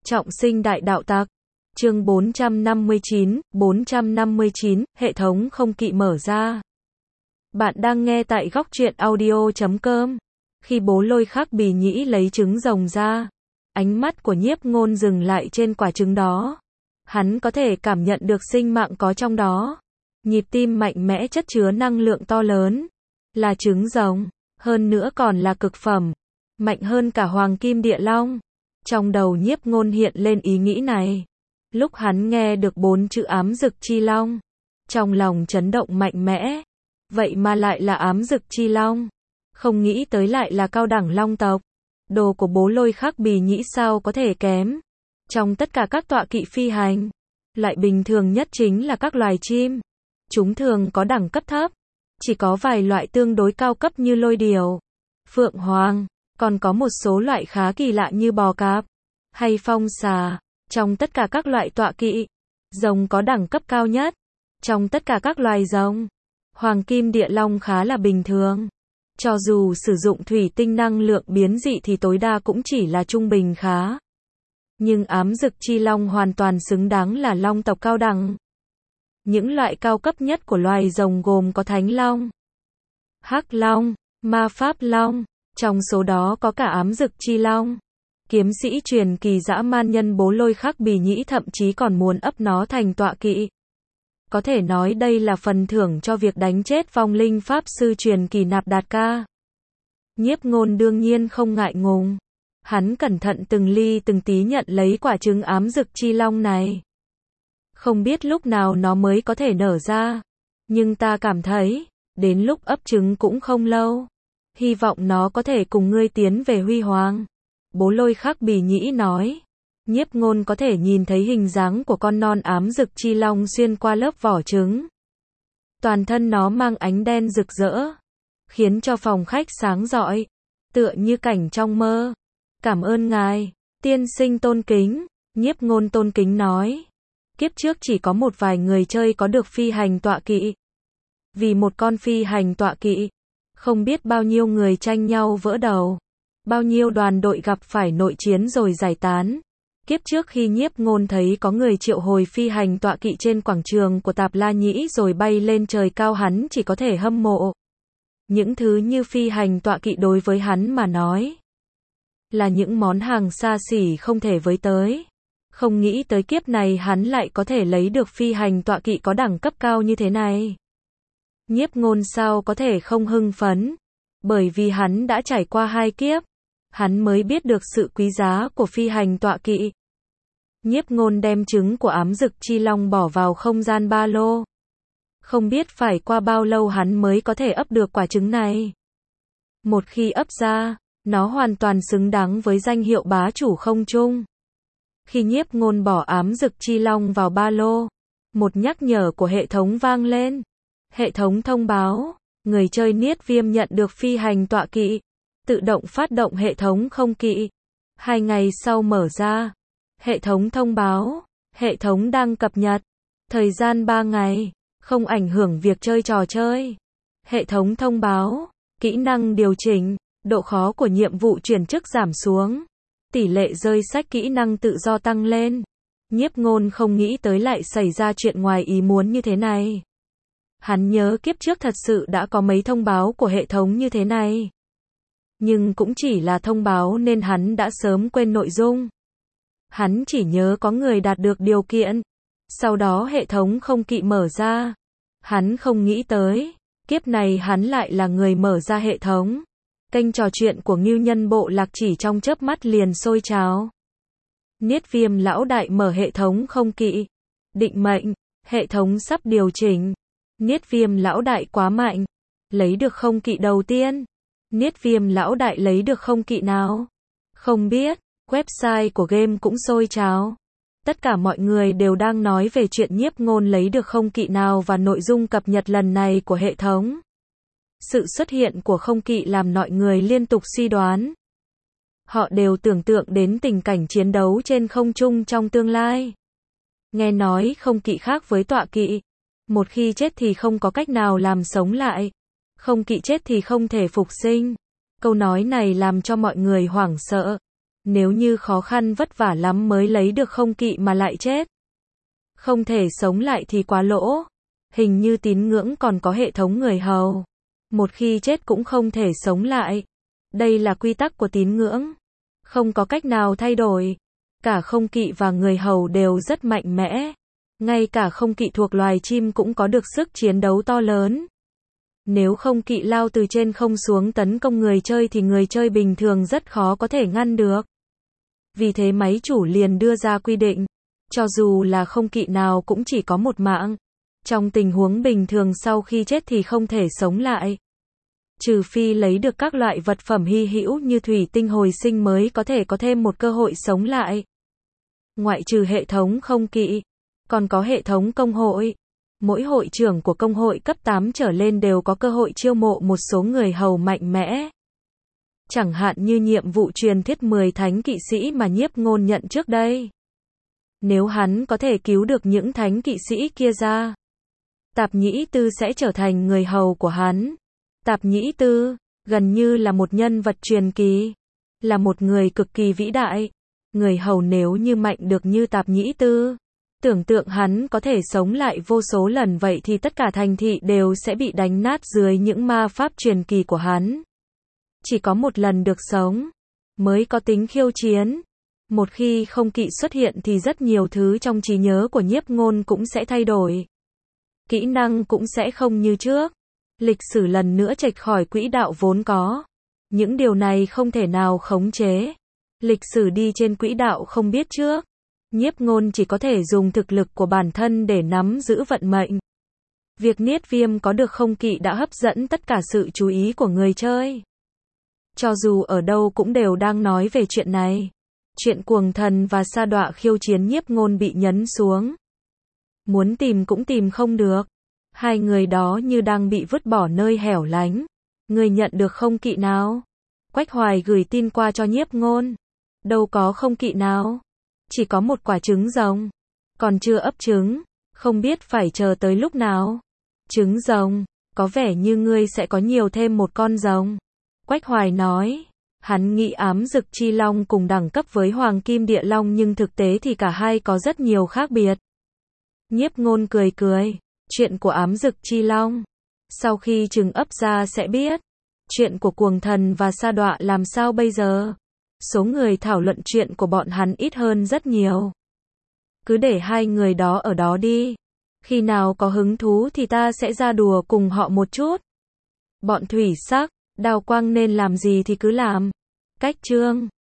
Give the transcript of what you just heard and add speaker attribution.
Speaker 1: Trọng sinh đại đạo tặc. Chương 459, hệ thống không kỵ mở ra. Bạn đang nghe tại góc truyện audio.com. Khi bố Lôi Khắc Bì Nhĩ lấy trứng rồng ra, ánh mắt của Nhiếp Ngôn dừng lại trên quả trứng đó. Hắn có thể cảm nhận được sinh mạng có trong đó. Nhịp tim mạnh mẽ chất chứa năng lượng to lớn. Là trứng rồng, hơn nữa còn là cực phẩm. Mạnh hơn cả Hoàng Kim Địa Long. Trong đầu Nhiếp Ngôn hiện lên ý nghĩ này. Lúc hắn nghe được 4 chữ Ám Dực Chi Long, trong lòng chấn động mạnh mẽ. Vậy mà lại là Ám Dực Chi Long. Không nghĩ tới lại là cao đẳng long tộc. Đồ của bố Lôi Khắc Bì Nhĩ sao có thể kém. Trong tất cả các tọa kỵ phi hành, loại bình thường nhất chính là các loài chim. Chúng thường có đẳng cấp thấp. Chỉ có vài loại tương đối cao cấp như lôi điểu, phượng hoàng, còn có một số loại khá kỳ lạ như bò cạp hay phong xà. Trong tất cả các loại tọa kỵ, rồng có đẳng cấp cao nhất. Trong tất cả các loài rồng, Hoàng Kim Địa Long khá là bình thường. Cho dù sử dụng thủy tinh năng lượng biến dị thì tối đa cũng chỉ là trung bình khá. Nhưng Ám Dực Chi Long hoàn toàn xứng đáng là long tộc cao đẳng. Những loại cao cấp nhất của loài rồng gồm có Thánh Long, Hắc Long, Ma Pháp Long, trong số đó có cả Ám Dực Chi Long. Kiếm sĩ truyền kỳ dã man nhân bố Lôi Khắc Bì Nhĩ thậm chí còn muốn ấp nó thành tọa kỵ. Có thể nói đây là phần thưởng cho việc đánh chết vong linh pháp sư truyền kỳ Nạp Đạt Ca. Nhiếp Ngôn đương nhiên không ngại ngùng. Hắn cẩn thận từng ly từng tí nhận lấy quả trứng Ám Dực Chi Long này. Không biết lúc nào nó mới có thể nở ra. Nhưng ta cảm thấy, đến lúc ấp trứng cũng không lâu. Hy vọng nó có thể cùng ngươi tiến về huy hoàng. Bố Lôi Khắc Bì Nhĩ nói. Nhiếp Ngôn có thể nhìn thấy hình dáng của con non Ám Dực Chi Long xuyên qua lớp vỏ trứng. Toàn thân nó mang ánh đen rực rỡ, khiến cho phòng khách sáng rọi, tựa như cảnh trong mơ. Cảm ơn ngài, tiên sinh tôn kính. Nhiếp Ngôn tôn kính nói. Kiếp trước chỉ có một vài người chơi có được phi hành tọa kỵ. Vì một con phi hành tọa kỵ, không biết bao nhiêu người tranh nhau vỡ đầu. Bao nhiêu đoàn đội gặp phải nội chiến rồi giải tán. Kiếp trước khi Nhiếp Ngôn thấy có người triệu hồi phi hành tọa kỵ trên quảng trường của Tạp La Nhĩ rồi bay lên trời cao, hắn chỉ có thể hâm mộ. Những thứ như phi hành tọa kỵ đối với hắn mà nói là những món hàng xa xỉ không thể với tới. Không nghĩ tới kiếp này hắn lại có thể lấy được phi hành tọa kỵ có đẳng cấp cao như thế này. Nhiếp Ngôn sao có thể không hưng phấn. Bởi vì hắn đã trải qua 2 kiếp. Hắn mới biết được sự quý giá của phi hành tọa kỵ. Nhiếp Ngôn đem trứng của Ám Dực Chi Long bỏ vào không gian ba lô. Không biết phải qua bao lâu hắn mới có thể ấp được quả trứng này. Một khi ấp ra, nó hoàn toàn xứng đáng với danh hiệu bá chủ không trung. Khi Nhiếp Ngôn bỏ Ám Dực Chi Long vào ba lô, một nhắc nhở của hệ thống vang lên. Hệ thống thông báo, người chơi Niết Viêm nhận được phi hành tọa kỵ. Tự động phát động hệ thống không kỵ. 2 ngày sau mở ra. Hệ thống thông báo, hệ thống đang cập nhật. Thời gian 3 ngày, không ảnh hưởng việc chơi trò chơi. Hệ thống thông báo, kỹ năng điều chỉnh, độ khó của nhiệm vụ chuyển chức giảm xuống. Tỷ lệ rơi sách kỹ năng tự do tăng lên. Nhiếp Ngôn không nghĩ tới lại xảy ra chuyện ngoài ý muốn như thế này. Hắn nhớ kiếp trước thật sự đã có mấy thông báo của hệ thống như thế này. Nhưng cũng chỉ là thông báo nên hắn đã sớm quên nội dung. Hắn chỉ nhớ có người đạt được điều kiện. Sau đó hệ thống không kỵ mở ra. Hắn không nghĩ tới, kiếp này hắn lại là người mở ra hệ thống. Kênh trò chuyện của Ngưu Nhân Bộ Lạc chỉ trong chớp mắt liền sôi trào. Niết Viêm lão đại mở hệ thống không kỵ. Định mệnh, hệ thống sắp điều chỉnh. Niết Viêm lão đại quá mạnh. Lấy được không kỵ đầu tiên. Niết Viêm lão đại lấy được không kỵ nào? Không biết. Website của game cũng sôi trào. Tất cả mọi người đều đang nói về chuyện Nhiếp Ngôn lấy được không kỵ nào và nội dung cập nhật lần này của hệ thống. Sự xuất hiện của không kỵ làm mọi người liên tục suy đoán. Họ đều tưởng tượng đến tình cảnh chiến đấu trên không trung trong tương lai. Nghe nói không kỵ khác với tọa kỵ. Một khi chết thì không có cách nào làm sống lại. Không kỵ chết thì không thể phục sinh. Câu nói này làm cho mọi người hoảng sợ. Nếu như khó khăn vất vả lắm mới lấy được không kỵ mà lại chết, không thể sống lại thì quá lỗ. Hình như tín ngưỡng còn có hệ thống người hầu. Một khi chết cũng không thể sống lại. Đây là quy tắc của tín ngưỡng. Không có cách nào thay đổi. Cả không kỵ và người hầu đều rất mạnh mẽ. Ngay cả không kỵ thuộc loài chim cũng có được sức chiến đấu to lớn. Nếu không kỵ lao từ trên không xuống tấn công người chơi thì người chơi bình thường rất khó có thể ngăn được. Vì thế máy chủ liền đưa ra quy định, cho dù là không kỵ nào cũng chỉ có một mạng. Trong tình huống bình thường sau khi chết thì không thể sống lại. Trừ phi lấy được các loại vật phẩm hy hữu như thủy tinh hồi sinh mới có thể có thêm một cơ hội sống lại. Ngoại trừ hệ thống không kỵ, còn có hệ thống công hội. Mỗi hội trưởng của công hội cấp 8 trở lên đều có cơ hội chiêu mộ một số người hầu mạnh mẽ. Chẳng hạn như nhiệm vụ truyền thuyết 10 thánh kỵ sĩ mà Nhiếp Ngôn nhận trước đây. Nếu hắn có thể cứu được những thánh kỵ sĩ kia ra, Tạp Nhĩ Tư sẽ trở thành người hầu của hắn. Tạp Nhĩ Tư, gần như là một nhân vật truyền kỳ, là một người cực kỳ vĩ đại. Người hầu nếu như mạnh được như Tạp Nhĩ Tư, tưởng tượng hắn có thể sống lại vô số lần vậy thì tất cả thành thị đều sẽ bị đánh nát dưới những ma pháp truyền kỳ của hắn. Chỉ có một lần được sống, mới có tính khiêu chiến. Một khi không kỵ xuất hiện thì rất nhiều thứ trong trí nhớ của Nhiếp Ngôn cũng sẽ thay đổi. Kỹ năng cũng sẽ không như trước. Lịch sử lần nữa chệch khỏi quỹ đạo vốn có. Những điều này không thể nào khống chế. Lịch sử đi trên quỹ đạo không biết trước. Nhiếp Ngôn chỉ có thể dùng thực lực của bản thân để nắm giữ vận mệnh. Việc Niết Viêm có được không kỵ đã hấp dẫn tất cả sự chú ý của người chơi. Cho dù ở đâu cũng đều đang nói về chuyện này. Chuyện Cuồng Thần và Sa Đọa khiêu chiến Nhiếp Ngôn bị nhấn xuống. Muốn tìm cũng tìm không được. Hai người đó như đang bị vứt bỏ nơi hẻo lánh. Người nhận được không kỵ nào? Quách Hoài gửi tin qua cho Nhiếp Ngôn. Đâu có không kỵ nào. Chỉ có một quả trứng rồng. Còn chưa ấp trứng. Không biết phải chờ tới lúc nào. Trứng rồng. Có vẻ như ngươi sẽ có nhiều thêm một con rồng. Quách Hoài nói. Hắn nghĩ ám dực chi long cùng đẳng cấp với hoàng kim địa long nhưng thực tế thì cả hai có rất nhiều khác biệt. Nhiếp Ngôn cười cười. Chuyện của ám dực chi long, sau khi trứng ấp ra sẽ biết. Chuyện của Cuồng Thần và Sa Đọa làm sao bây giờ? Số người thảo luận chuyện của bọn hắn ít hơn rất nhiều. Cứ để hai người đó ở đó đi. Khi nào có hứng thú thì ta sẽ ra đùa cùng họ một chút. Bọn thủy sắc, đào quang nên làm gì thì cứ làm. Cách chương